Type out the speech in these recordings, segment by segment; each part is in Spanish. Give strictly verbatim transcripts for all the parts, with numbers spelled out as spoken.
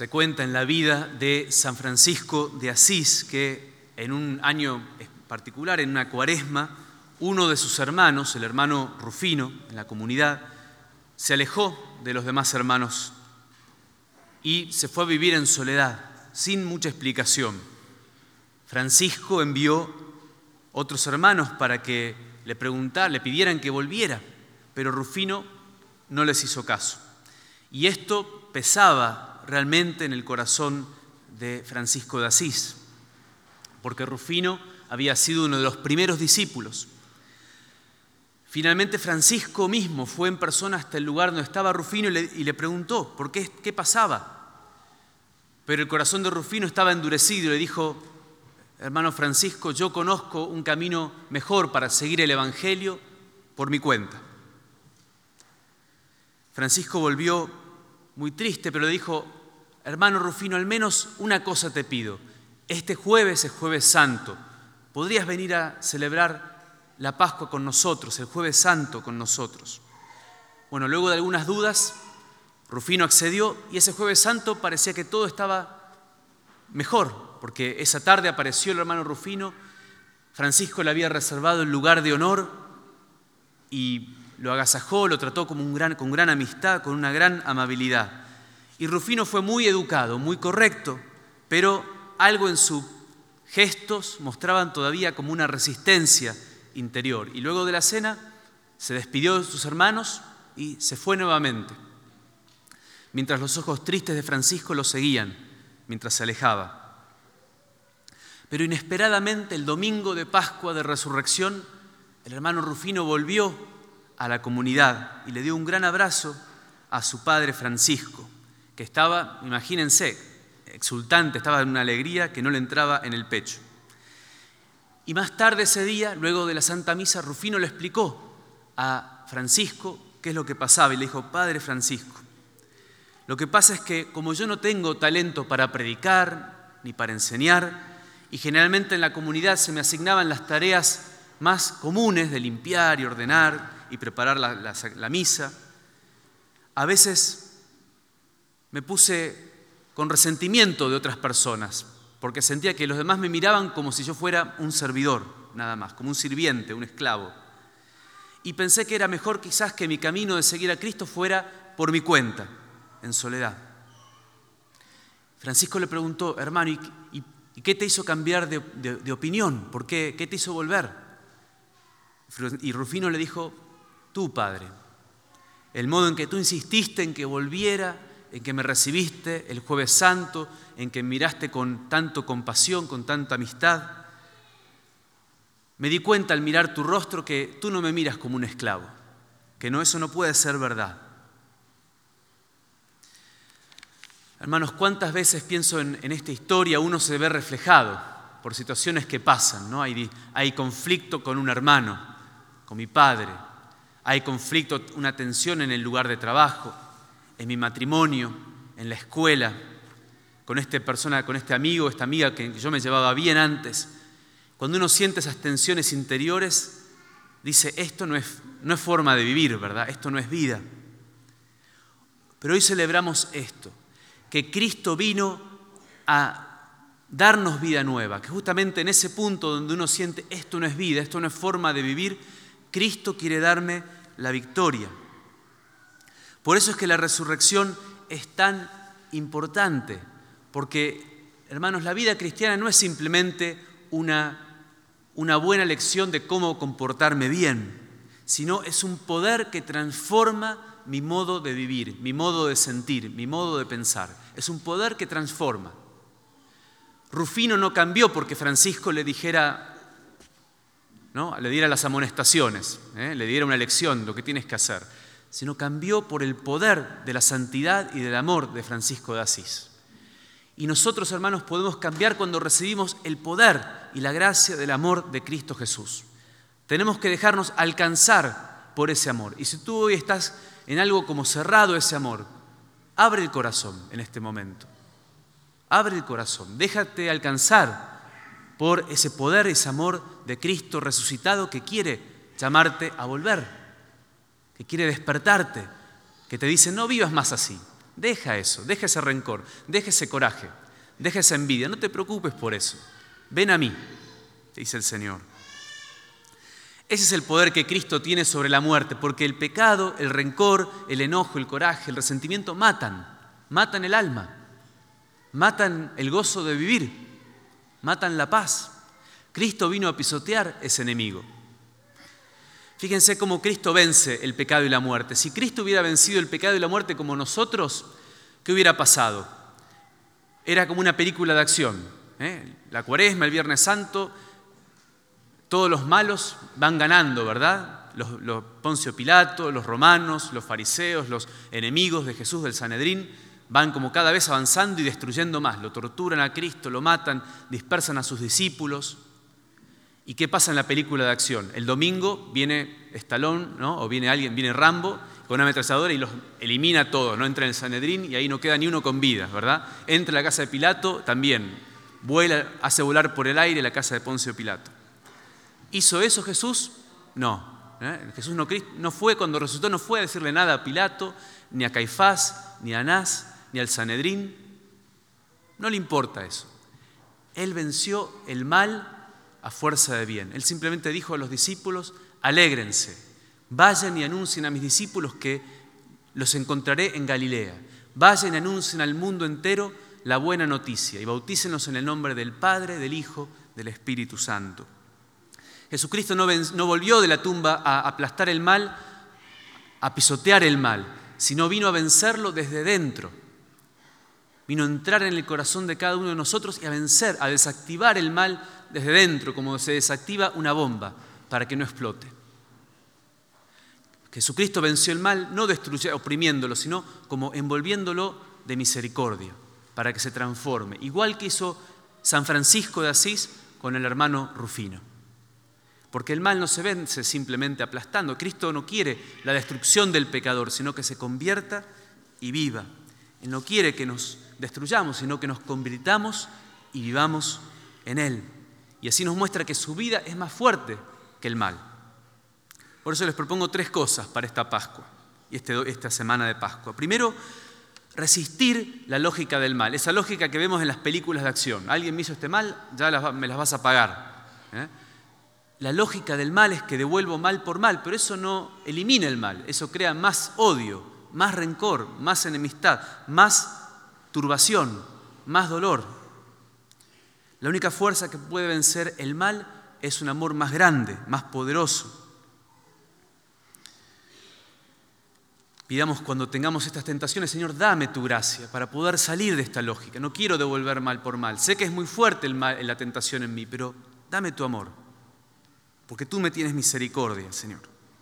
Se cuenta en la vida de San Francisco de Asís que en un año particular, en una cuaresma, uno de sus hermanos, el hermano Rufino, en la comunidad, se alejó de los demás hermanos y se fue a vivir en soledad, sin mucha explicación. Francisco envió otros hermanos para que le preguntaran, le pidieran que volviera, pero Rufino no les hizo caso. Y esto pesaba realmente en el corazón de Francisco de Asís, porque Rufino había sido uno de los primeros discípulos. Finalmente Francisco mismo fue en persona hasta el lugar donde estaba Rufino y le, y le preguntó por qué, qué pasaba. Pero el corazón de Rufino estaba endurecido y le dijo: hermano Francisco, yo conozco un camino mejor para seguir el Evangelio por mi cuenta. Francisco volvió muy triste, pero le dijo: hermano Rufino, al menos una cosa te pido. Este jueves es Jueves Santo. ¿Podrías venir a celebrar la Pascua con nosotros, el Jueves Santo con nosotros? Bueno, luego de algunas dudas, Rufino accedió y ese Jueves Santo parecía que todo estaba mejor, porque esa tarde apareció el hermano Rufino. Francisco le había reservado el lugar de honor y lo agasajó, lo trató como un gran, con gran amistad, con una gran amabilidad. Y Rufino fue muy educado, muy correcto, pero algo en sus gestos mostraban todavía como una resistencia interior. Y luego de la cena se despidió de sus hermanos y se fue nuevamente, mientras los ojos tristes de Francisco lo seguían mientras se alejaba. Pero inesperadamente, el domingo de Pascua de Resurrección, el hermano Rufino volvió a la comunidad y le dio un gran abrazo a su padre Francisco, que estaba, imagínense, exultante, estaba en una alegría que no le entraba en el pecho. Y más tarde ese día, luego de la Santa Misa, Rufino le explicó a Francisco qué es lo que pasaba y le dijo: padre Francisco, lo que pasa es que como yo no tengo talento para predicar ni para enseñar, y generalmente en la comunidad se me asignaban las tareas más comunes de limpiar y ordenar y preparar la, la, la misa, a veces me puse con resentimiento de otras personas, porque sentía que los demás me miraban como si yo fuera un servidor, nada más, como un sirviente, un esclavo. Y pensé que era mejor quizás que mi camino de seguir a Cristo fuera por mi cuenta, en soledad. Francisco le preguntó: hermano, ¿y, y, y qué te hizo cambiar de, de, de opinión? ¿Por qué? ¿Qué te hizo volver? Y Rufino le dijo: tú, padre, el modo en que tú insististe en que volviera, en que me recibiste el Jueves Santo, en que miraste con tanto compasión, con tanta amistad, me di cuenta al mirar tu rostro que tú no me miras como un esclavo, que no, eso no puede ser verdad. Hermanos, ¿cuántas veces pienso en, en esta historia uno se ve reflejado por situaciones que pasan, ¿no? Hay, hay conflicto con un hermano, con mi padre, hay conflicto, una tensión en el lugar de trabajo, en mi matrimonio, en la escuela, con esta persona, con este amigo, esta amiga que yo me llevaba bien antes. Cuando uno siente esas tensiones interiores, dice: esto no es, no es forma de vivir, ¿verdad? Esto no es vida. Pero hoy celebramos esto, que Cristo vino a darnos vida nueva, que justamente en ese punto donde uno siente esto no es vida, esto no es forma de vivir, Cristo quiere darme la victoria. Por eso es que la resurrección es tan importante, porque, hermanos, la vida cristiana no es simplemente una, una buena lección de cómo comportarme bien, sino es un poder que transforma mi modo de vivir, mi modo de sentir, mi modo de pensar. Es un poder que transforma. Rufino no cambió porque Francisco le dijera, ¿no? le diera las amonestaciones, ¿eh? le diera una lección, lo que tienes que hacer, sino cambió por el poder de la santidad y del amor de Francisco de Asís. Y nosotros, hermanos, podemos cambiar cuando recibimos el poder y la gracia del amor de Cristo Jesús. Tenemos que dejarnos alcanzar por ese amor. Y si tú hoy estás en algo como cerrado ese amor, abre el corazón en este momento. Abre el corazón, déjate alcanzar por ese poder, ese amor de Cristo resucitado que quiere llamarte a volver, que quiere despertarte, que te dice: no vivas más así, Deja eso, deja ese rencor, deja ese coraje, deja esa envidia. No te preocupes por eso. Ven a mí, dice el Señor. Ese es el poder que Cristo tiene sobre la muerte, porque el pecado, el rencor, el enojo, el coraje, el resentimiento matan, matan el alma, matan el gozo de vivir, matan la paz. Cristo vino a pisotear ese enemigo. Fíjense cómo Cristo vence el pecado y la muerte. Si Cristo hubiera vencido el pecado y la muerte como nosotros, ¿qué hubiera pasado? Era como una película de acción, ¿eh? La Cuaresma, el Viernes Santo, todos los malos van ganando, ¿verdad? Los, los Poncio Pilato, los romanos, los fariseos, los enemigos de Jesús del Sanedrín, van como cada vez avanzando y destruyendo más. Lo torturan a Cristo, lo matan, dispersan a sus discípulos. ¿Y qué pasa en la película de acción? El domingo viene Stallone, ¿no? O viene alguien, viene Rambo con una ametralladora y los elimina a todos, ¿no? Entra en el Sanedrín y ahí no queda ni uno con vida, ¿verdad? Entra a la casa de Pilato, también vuela, hace volar por el aire la casa de Poncio Pilato. ¿Hizo eso Jesús? No. ¿eh? Jesús no, no fue, cuando resucitó, no fue a decirle nada a Pilato, ni a Caifás, ni a Anás, ni al Sanedrín. No le importa eso. Él venció el mal a fuerza de bien. Él simplemente dijo a los discípulos, alégrense, vayan y anuncien a mis discípulos que los encontraré en Galilea. Vayan y anuncien al mundo entero la buena noticia y bautícenlos en el nombre del Padre, del Hijo, del Espíritu Santo. Jesucristo no, ven, no volvió de la tumba a aplastar el mal, a pisotear el mal, sino vino a vencerlo desde dentro. Vino a entrar en el corazón de cada uno de nosotros y a vencer, a desactivar el mal desde dentro, como se desactiva una bomba para que no explote. Jesucristo venció el mal no destruyendo, oprimiéndolo, sino como envolviéndolo de misericordia para que se transforme, igual que hizo San Francisco de Asís con el hermano Rufino. Porque el mal no se vence simplemente aplastando. Cristo no quiere la destrucción del pecador, sino que se convierta y viva. Él no quiere que nos destruyamos, sino que nos convirtamos y vivamos en Él. Y así nos muestra que su vida es más fuerte que el mal. Por eso les propongo tres cosas para esta Pascua y este, esta semana de Pascua. Primero, resistir la lógica del mal, esa lógica que vemos en las películas de acción. Alguien me hizo este mal, ya las, me las vas a pagar. ¿eh? La lógica del mal es que devuelvo mal por mal, pero eso no elimina el mal, eso crea más odio, más rencor, más enemistad, más turbación, más dolor. La única fuerza que puede vencer el mal es un amor más grande, más poderoso. Pidamos cuando tengamos estas tentaciones, Señor, dame tu gracia para poder salir de esta lógica. No quiero devolver mal por mal. Sé que es muy fuerte el mal, la tentación en mí, pero dame tu amor, porque tú me tienes misericordia, Señor.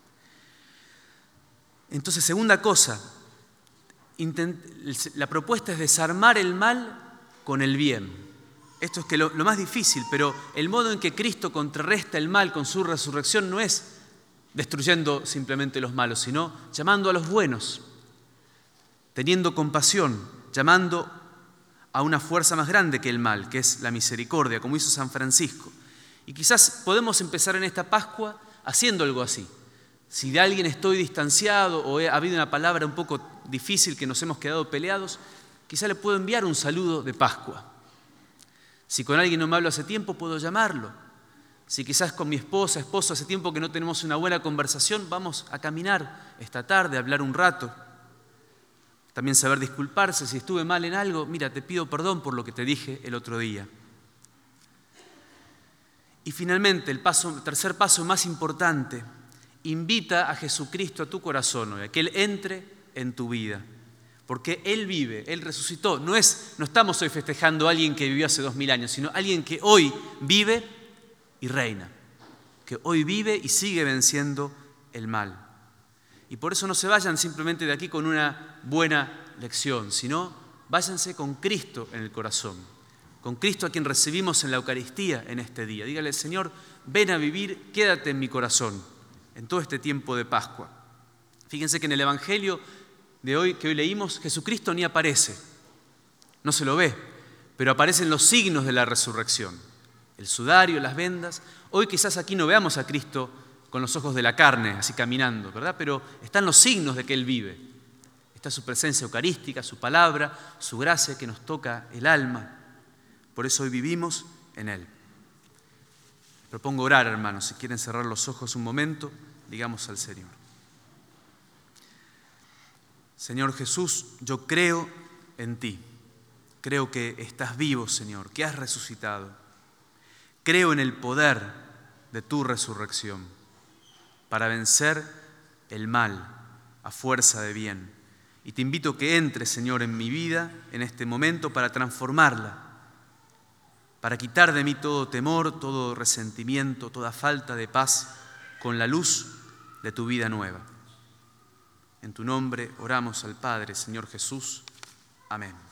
Entonces, segunda cosa, intent, la propuesta es desarmar el mal con el bien. Esto es que lo, lo más difícil, pero el modo en que Cristo contrarresta el mal con su resurrección no es destruyendo simplemente los malos, sino llamando a los buenos, teniendo compasión, llamando a una fuerza más grande que el mal, que es la misericordia, como hizo San Francisco. Y quizás podemos empezar en esta Pascua haciendo algo así. Si de alguien estoy distanciado o ha habido una palabra un poco difícil que nos hemos quedado peleados, quizás le puedo enviar un saludo de Pascua. Si con alguien no me hablo hace tiempo, puedo llamarlo. Si quizás con mi esposa, esposo, hace tiempo que no tenemos una buena conversación, vamos a caminar esta tarde, a hablar un rato. También saber disculparse. Si estuve mal en algo, mira, te pido perdón por lo que te dije el otro día. Y finalmente, el, paso, el tercer paso más importante, invita a Jesucristo a tu corazón hoy, a que Él entre en tu vida. Porque Él vive, Él resucitó. No, es, no estamos hoy festejando a alguien que vivió hace dos mil años, sino a alguien que hoy vive y reina. Que hoy vive y sigue venciendo el mal. Y por eso no se vayan simplemente de aquí con una buena lección, sino váyanse con Cristo en el corazón. Con Cristo a quien recibimos en la Eucaristía en este día. Dígale, Señor, ven a vivir, quédate en mi corazón en todo este tiempo de Pascua. Fíjense que en el Evangelio de hoy que hoy leímos, Jesucristo ni aparece, no se lo ve, pero aparecen los signos de la resurrección, el sudario, las vendas. Hoy quizás aquí no veamos a Cristo con los ojos de la carne, así caminando, ¿verdad? Pero están los signos de que Él vive, Está su presencia eucarística, su palabra, su gracia que nos toca el alma. Por eso hoy vivimos en Él. Propongo orar, hermanos. Si quieren cerrar los ojos un momento, digamos al Señor. Señor Jesús, yo creo en ti. Creo que estás vivo, Señor, que has resucitado. Creo en el poder de tu resurrección para vencer el mal a fuerza de bien. Y te invito a que entres, Señor, en mi vida en este momento para transformarla, para quitar de mí todo temor, todo resentimiento, toda falta de paz, con la luz de tu vida nueva. En tu nombre oramos al Padre, Señor Jesús. Amén.